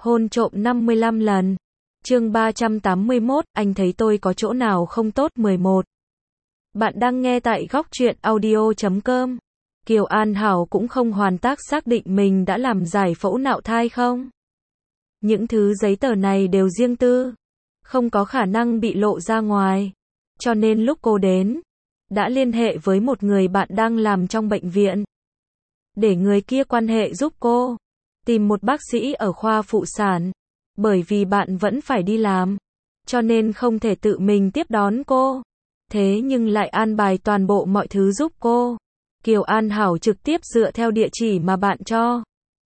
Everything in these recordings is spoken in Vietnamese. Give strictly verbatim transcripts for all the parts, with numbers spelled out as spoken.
Hôn trộm năm mươi lăm lần. Chương ba trăm tám mươi mốt, anh thấy tôi có chỗ nào không tốt mười một. Bạn đang nghe tại góc truyện audio chấm com. Kiều An Hảo cũng không hoàn tất xác định mình đã làm giải phẫu nạo thai không. Những thứ giấy tờ này đều riêng tư, không có khả năng bị lộ ra ngoài. Cho nên lúc cô đến, đã liên hệ với một người bạn đang làm trong bệnh viện, để người kia quan hệ giúp cô tìm một bác sĩ ở khoa phụ sản. Bởi vì bạn vẫn phải đi làm, cho nên không thể tự mình tiếp đón cô. Thế nhưng lại an bài toàn bộ mọi thứ giúp cô. Kiều An Hảo trực tiếp dựa theo địa chỉ mà bạn cho,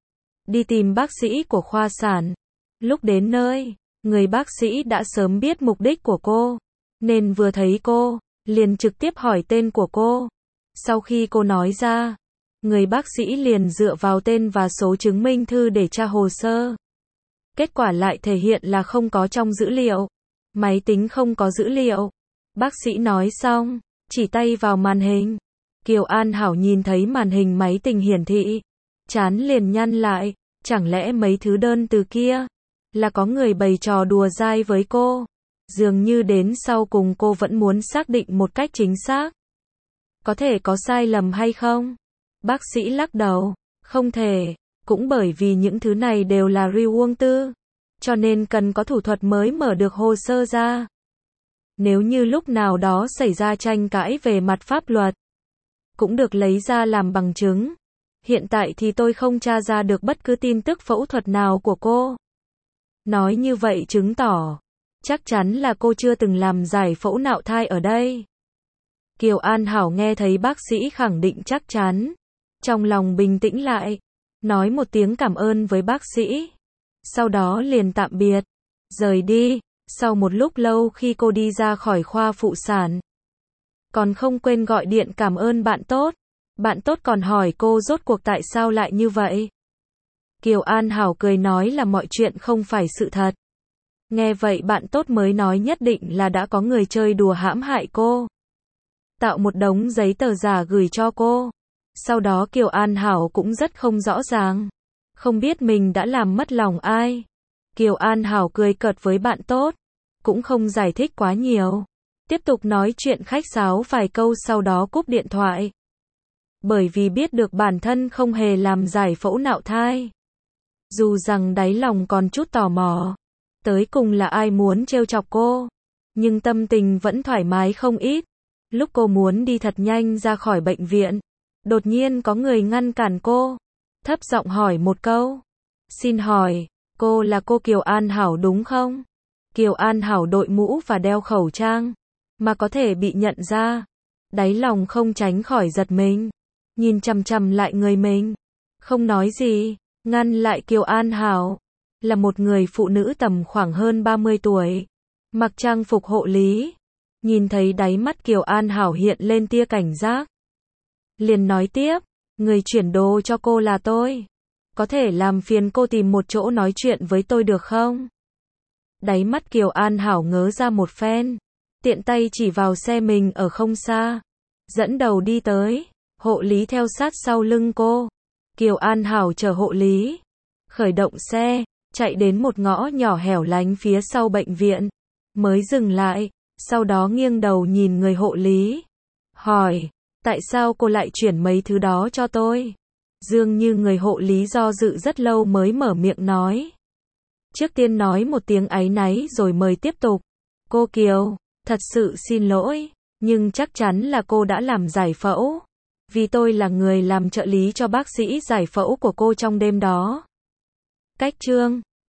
đi tìm bác sĩ của khoa sản. Lúc đến nơi, người bác sĩ đã sớm biết mục đích của cô, nên vừa thấy cô, liền trực tiếp hỏi tên của cô. Sau khi cô nói ra, người bác sĩ liền dựa vào tên và số chứng minh thư để tra hồ sơ. Kết quả lại thể hiện là không có trong dữ liệu. Máy tính không có dữ liệu. Bác sĩ nói xong, chỉ tay vào màn hình. Kiều An Hảo nhìn thấy màn hình máy tính hiển thị, trán liền nhăn lại. Chẳng lẽ mấy thứ đơn từ kia là có người bày trò đùa dai với cô? Dường như đến sau cùng cô vẫn muốn xác định một cách chính xác. Có thể có sai lầm hay không? Bác sĩ lắc đầu, không thể. Cũng bởi vì những thứ này đều là riêng tư, cho nên cần có thủ thuật mới mở được hồ sơ ra. Nếu như lúc nào đó xảy ra tranh cãi về mặt pháp luật, cũng được lấy ra làm bằng chứng. Hiện tại thì tôi không tra ra được bất cứ tin tức phẫu thuật nào của cô. Nói như vậy chứng tỏ, chắc chắn là cô chưa từng làm giải phẫu nạo thai ở đây. Kiều An Hảo nghe thấy bác sĩ khẳng định chắc chắn, trong lòng bình tĩnh lại, nói một tiếng cảm ơn với bác sĩ. Sau đó liền tạm biệt, rời đi. Sau một lúc lâu khi cô đi ra khỏi khoa phụ sản, còn không quên gọi điện cảm ơn bạn tốt. Bạn tốt còn hỏi cô rốt cuộc tại sao lại như vậy. Kiều An Hảo cười nói là mọi chuyện không phải sự thật. Nghe vậy bạn tốt mới nói nhất định là đã có người chơi đùa hãm hại cô, tạo một đống giấy tờ giả gửi cho cô. Sau đó Kiều An Hảo cũng rất không rõ ràng, không biết mình đã làm mất lòng ai. Kiều An Hảo cười cợt với bạn tốt, cũng không giải thích quá nhiều, tiếp tục nói chuyện khách sáo vài câu sau đó cúp điện thoại. Bởi vì biết được bản thân không hề làm giải phẫu nạo thai, dù rằng đáy lòng còn chút tò mò, tới cùng là ai muốn trêu chọc cô, nhưng tâm tình vẫn thoải mái không ít. Lúc cô muốn đi thật nhanh ra khỏi bệnh viện, đột nhiên có người ngăn cản cô, thấp giọng hỏi một câu. Xin hỏi, cô là cô Kiều An Hảo đúng không? Kiều An Hảo đội mũ và đeo khẩu trang, mà có thể bị nhận ra. Đáy lòng không tránh khỏi giật mình, nhìn chằm chằm lại người mình, không nói gì. Ngăn lại Kiều An Hảo là một người phụ nữ tầm khoảng hơn ba mươi tuổi, mặc trang phục hộ lý. Nhìn thấy đáy mắt Kiều An Hảo hiện lên tia cảnh giác, liền nói tiếp, người chuyển đồ cho cô là tôi. Có thể làm phiền cô tìm một chỗ nói chuyện với tôi được không? Đáy mắt Kiều An Hảo ngớ ra một phen, tiện tay chỉ vào xe mình ở không xa, dẫn đầu đi tới. Hộ lý theo sát sau lưng cô. Kiều An Hảo chở hộ lý, khởi động xe, chạy đến một ngõ nhỏ hẻo lánh phía sau bệnh viện, mới dừng lại. Sau đó nghiêng đầu nhìn người hộ lý, hỏi, tại sao cô lại chuyển mấy thứ đó cho tôi? Dường như người hộ lý do dự rất lâu mới mở miệng nói. Trước tiên nói một tiếng áy náy rồi mời tiếp tục. Cô Kiều, thật sự xin lỗi, nhưng chắc chắn là cô đã làm giải phẫu. Vì tôi là người làm trợ lý cho bác sĩ giải phẫu của cô trong đêm đó. Cách chương